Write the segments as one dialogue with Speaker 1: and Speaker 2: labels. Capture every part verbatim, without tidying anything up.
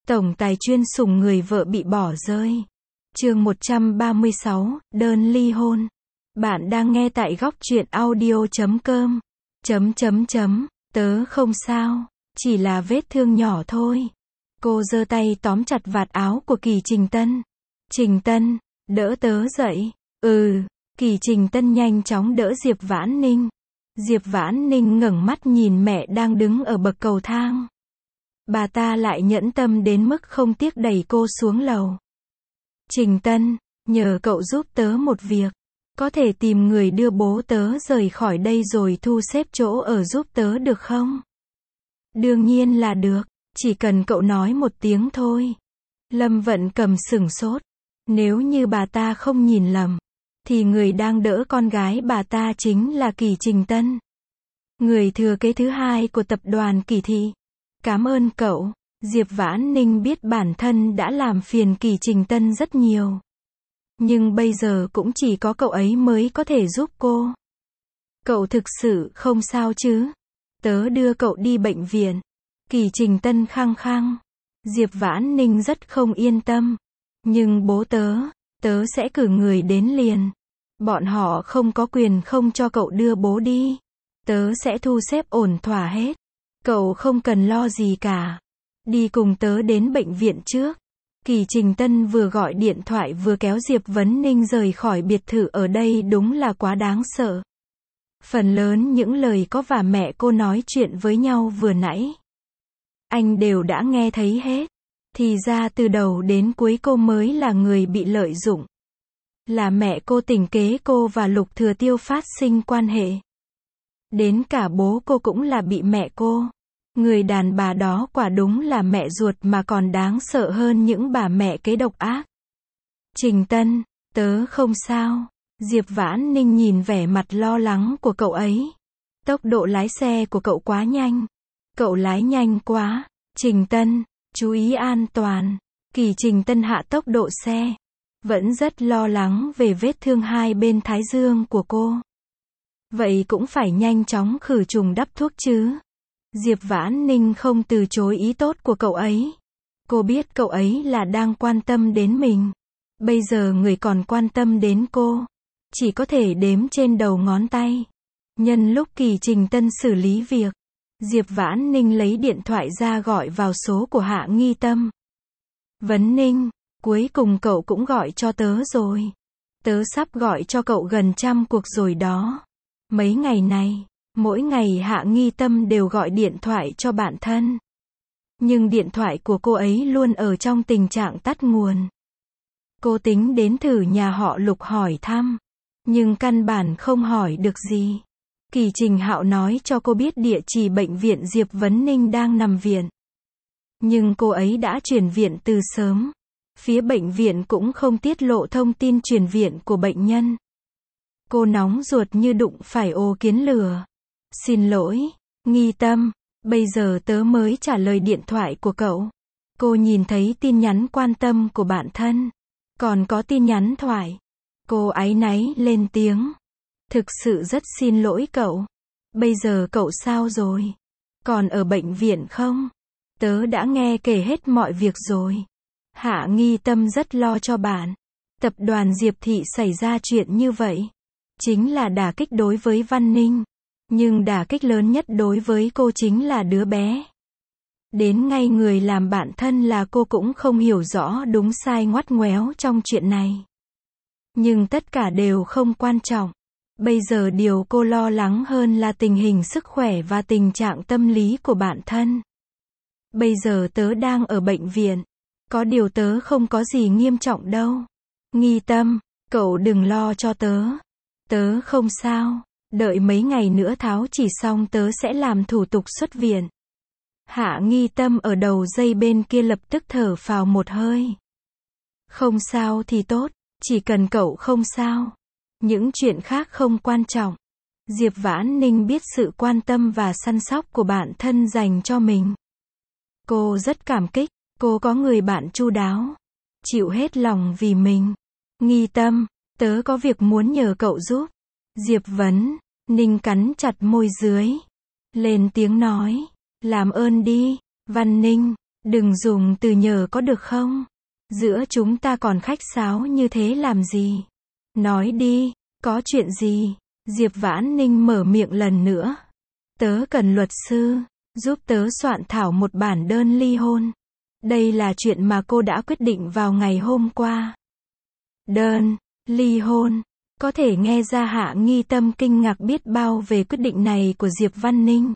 Speaker 1: Tổng tài chuyên sủng người vợ bị bỏ rơi. Chương một trăm ba mươi sáu, đơn ly hôn. Bạn đang nghe tại góc truyện audio chấm com. Chấm chấm chấm, tớ không sao, chỉ là vết thương nhỏ thôi. Cô giơ tay tóm chặt vạt áo của Kỳ Trình Tân. Trình Tân, đỡ tớ dậy. Ừ, Kỳ Trình Tân nhanh chóng đỡ Diệp Vãn Ninh. Diệp Vãn Ninh ngẩng mắt nhìn mẹ đang đứng ở bậc cầu thang. Bà ta lại nhẫn tâm đến mức không tiếc đẩy cô xuống lầu. Trình Tân, nhờ cậu giúp tớ một việc. Có thể tìm người đưa bố tớ rời khỏi đây rồi thu xếp chỗ ở giúp tớ được không? Đương nhiên là được, chỉ cần cậu nói một tiếng thôi. Lâm Vận Cầm sửng sốt. Nếu như bà ta không nhìn lầm, thì người đang đỡ con gái bà ta chính là Kỳ Trình Tân, người thừa kế thứ hai của tập đoàn Kỳ Thị. Cảm ơn cậu. Diệp Vãn Ninh biết bản thân đã làm phiền Kỳ Trình Tân rất nhiều. Nhưng bây giờ cũng chỉ có cậu ấy mới có thể giúp cô. Cậu thực sự không sao chứ? Tớ đưa cậu đi bệnh viện. Kỳ Trình Tân khăng khăng. Diệp Vãn Ninh rất không yên tâm. Nhưng bố tớ, tớ sẽ cử người đến liền. Bọn họ không có quyền không cho cậu đưa bố đi. Tớ sẽ thu xếp ổn thỏa hết. Cậu không cần lo gì cả. Đi cùng tớ đến bệnh viện trước. Kỳ Trình Tân vừa gọi điện thoại vừa kéo Diệp Vấn Ninh rời khỏi biệt thự ở đây, đúng là quá đáng sợ. Phần lớn những lời có và mẹ cô nói chuyện với nhau vừa nãy, anh đều đã nghe thấy hết. Thì ra từ đầu đến cuối cô mới là người bị lợi dụng. Là mẹ cô tính kế cô và Lục Thừa Tiêu phát sinh quan hệ. Đến cả bố cô cũng là bị mẹ cô. Người đàn bà đó quả đúng là mẹ ruột mà còn đáng sợ hơn những bà mẹ kế độc ác. Trình Tân, tớ không sao. Diệp Vãn Ninh nhìn vẻ mặt lo lắng của cậu ấy. Tốc độ lái xe của cậu quá nhanh. Cậu lái nhanh quá. Trình Tân, chú ý an toàn. Kỳ Trình Tân hạ tốc độ xe. Vẫn rất lo lắng về vết thương hai bên thái dương của cô. Vậy cũng phải nhanh chóng khử trùng đắp thuốc chứ. Diệp Vãn Ninh không từ chối ý tốt của cậu ấy. Cô biết cậu ấy là đang quan tâm đến mình. Bây giờ người còn quan tâm đến cô chỉ có thể đếm trên đầu ngón tay. Nhân lúc Kỳ Trình Tân xử lý việc, Diệp Vãn Ninh lấy điện thoại ra gọi vào số của Hạ Nghi Tâm. Vấn Ninh, cuối cùng cậu cũng gọi cho tớ rồi. Tớ sắp gọi cho cậu gần trăm cuộc rồi đó. Mấy ngày này, mỗi ngày Hạ Nghi Tâm đều gọi điện thoại cho bạn thân. Nhưng điện thoại của cô ấy luôn ở trong tình trạng tắt nguồn. Cô tính đến thử nhà họ Lục hỏi thăm, nhưng căn bản không hỏi được gì. Kỳ Trình Hạo nói cho cô biết địa chỉ bệnh viện Diệp Vấn Ninh đang nằm viện. Nhưng cô ấy đã chuyển viện từ sớm. Phía bệnh viện cũng không tiết lộ thông tin chuyển viện của bệnh nhân. Cô nóng ruột như đụng phải ô kiến lửa. Xin lỗi, Nghi Tâm, bây giờ tớ mới trả lời điện thoại của cậu. Cô nhìn thấy tin nhắn quan tâm của bạn thân, còn có tin nhắn thoại. Cô áy náy lên tiếng. Thực sự rất xin lỗi cậu. Bây giờ cậu sao rồi? Còn ở bệnh viện không? Tớ đã nghe kể hết mọi việc rồi. Hạ Nghi Tâm rất lo cho bạn. Tập đoàn Diệp Thị xảy ra chuyện như vậy, chính là đả kích đối với Văn Ninh. Nhưng đả kích lớn nhất đối với cô chính là đứa bé. Đến ngay người làm bạn thân là cô cũng không hiểu rõ đúng sai ngoắt ngoéo trong chuyện này. Nhưng tất cả đều không quan trọng. Bây giờ điều cô lo lắng hơn là tình hình sức khỏe và tình trạng tâm lý của bạn thân. Bây giờ tớ đang ở bệnh viện. Có điều tớ không có gì nghiêm trọng đâu. Nghi Tâm, cậu đừng lo cho tớ. Tớ không sao. Đợi mấy ngày nữa tháo chỉ xong tớ sẽ làm thủ tục xuất viện. Hạ Nghi Tâm ở đầu dây bên kia lập tức thở phào một hơi. Không sao thì tốt, chỉ cần cậu không sao. Những chuyện khác không quan trọng. Diệp Vãn Ninh biết sự quan tâm và săn sóc của bạn thân dành cho mình. Cô rất cảm kích, cô có người bạn chu đáo, chịu hết lòng vì mình. Nghi Tâm, tớ có việc muốn nhờ cậu giúp. Diệp Vấn Ninh cắn chặt môi dưới, lên tiếng nói. Làm ơn đi, Văn Ninh, Đừng dùng từ nhờ có được không? Giữa chúng ta còn khách sáo như thế làm gì? Nói đi, có chuyện gì? Diệp Vãn Ninh mở miệng lần nữa. Tớ cần luật sư, giúp tớ soạn thảo một bản đơn ly hôn. Đây là chuyện mà cô đã quyết định vào ngày hôm qua. Đơn, ly hôn. Có thể nghe ra Hạ Nghi Tâm kinh ngạc biết bao về quyết định này của Diệp Văn Ninh.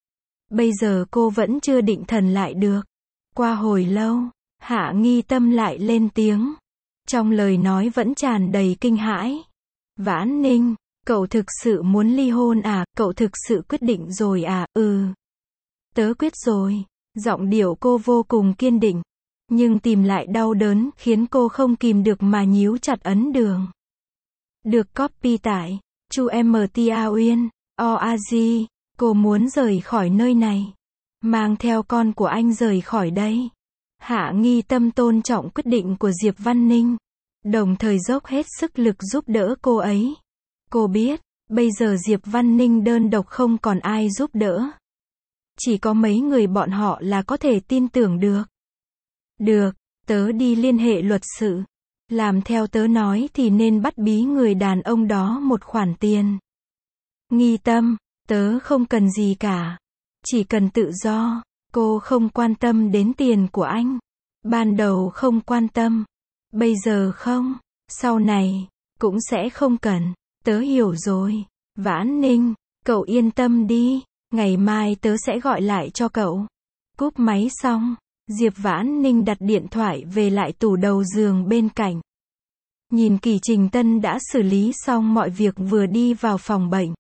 Speaker 1: Bây giờ cô vẫn chưa định thần lại được. Qua hồi lâu, Hạ Nghi Tâm lại lên tiếng. Trong lời nói vẫn tràn đầy kinh hãi. Vãn Ninh, cậu thực sự muốn ly hôn à? Cậu thực sự quyết định rồi à? Ừ. Tớ quyết rồi. Giọng điệu cô vô cùng kiên định. Nhưng tìm lại đau đớn khiến cô không kìm được mà nhíu chặt ấn đường. Được copy tại Chu em tê a Uyên, o a giê. Cô muốn rời khỏi nơi này. Mang theo con của anh rời khỏi đây. Hạ Nghi Tâm tôn trọng quyết định của Diệp Văn Ninh. Đồng thời dốc hết sức lực giúp đỡ cô ấy. Cô biết, bây giờ Diệp Văn Ninh đơn độc không còn ai giúp đỡ. Chỉ có mấy người bọn họ là có thể tin tưởng được. Được, tớ đi liên hệ luật sự. Làm theo tớ nói thì nên bắt bí người đàn ông đó một khoản tiền. Nghi Tâm, tớ không cần gì cả. Chỉ cần tự do. Cô không quan tâm đến tiền của anh. Ban đầu không quan tâm. Bây giờ không. Sau này, cũng sẽ không cần. Tớ hiểu rồi. Vãn Ninh, cậu yên tâm đi. Ngày mai tớ sẽ gọi lại cho cậu. Cúp máy xong, Diệp Vãn Ninh đặt điện thoại về lại tủ đầu giường bên cạnh. Nhìn Kỳ Trình Tân đã xử lý xong mọi việc vừa đi vào phòng bệnh.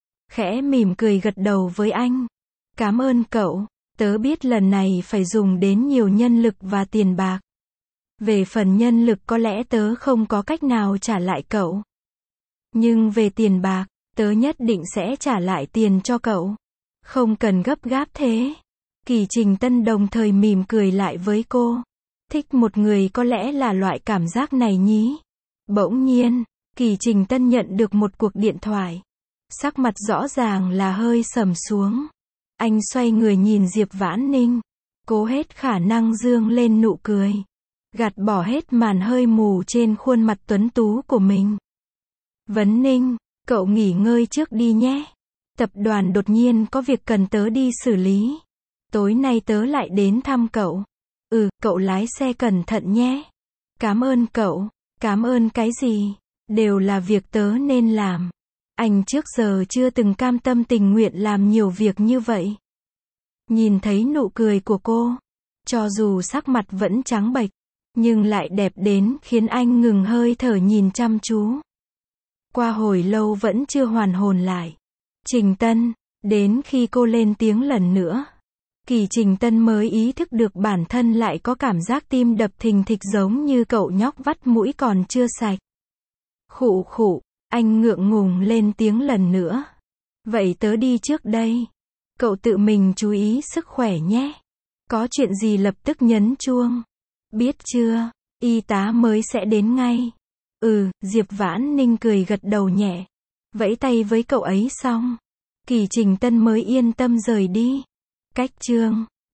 Speaker 1: Khẽ mỉm cười gật đầu với anh. Cảm ơn cậu. Tớ biết lần này phải dùng đến nhiều nhân lực và tiền bạc. Về phần nhân lực có lẽ tớ không có cách nào trả lại cậu. Nhưng về tiền bạc, tớ nhất định sẽ trả lại tiền cho cậu. Không cần gấp gáp thế. Kỳ Trình Tân đồng thời mỉm cười lại với cô. Thích một người có lẽ là loại cảm giác này nhí. Bỗng nhiên, Kỳ Trình Tân nhận được một cuộc điện thoại. Sắc mặt rõ ràng là hơi sầm xuống. Anh xoay người nhìn Diệp Vãn Ninh. Cố hết khả năng dương lên nụ cười. Gạt bỏ hết màn hơi mù trên khuôn mặt tuấn tú của mình. Vấn Ninh, cậu nghỉ ngơi trước đi nhé. Tập đoàn đột nhiên có việc cần tớ đi xử lý. Tối nay tớ lại đến thăm cậu. Ừ, cậu lái xe cẩn thận nhé. Cảm ơn cậu. Cảm ơn cái gì? Đều là việc tớ nên làm. Anh trước giờ chưa từng cam tâm tình nguyện làm nhiều việc như vậy. Nhìn thấy nụ cười của cô, cho dù sắc mặt vẫn trắng bệch, nhưng lại đẹp đến khiến anh ngừng hơi thở nhìn chăm chú. Qua hồi lâu vẫn chưa hoàn hồn lại. Trình Tân, đến khi cô lên tiếng lần nữa, Kỳ Trình Tân mới ý thức được bản thân lại có cảm giác tim đập thình thịch giống như cậu nhóc vắt mũi còn chưa sạch. Khụ khụ, anh ngượng ngùng lên tiếng lần nữa. Vậy tớ đi trước đây. Cậu tự mình chú ý sức khỏe nhé. Có chuyện gì lập tức nhấn chuông. Biết chưa, y tá mới sẽ đến ngay. Ừ, Diệp Vãn Ninh cười gật đầu nhẹ. Vẫy tay với cậu ấy xong, Kỳ Trình Tân mới yên tâm rời đi. Cách chương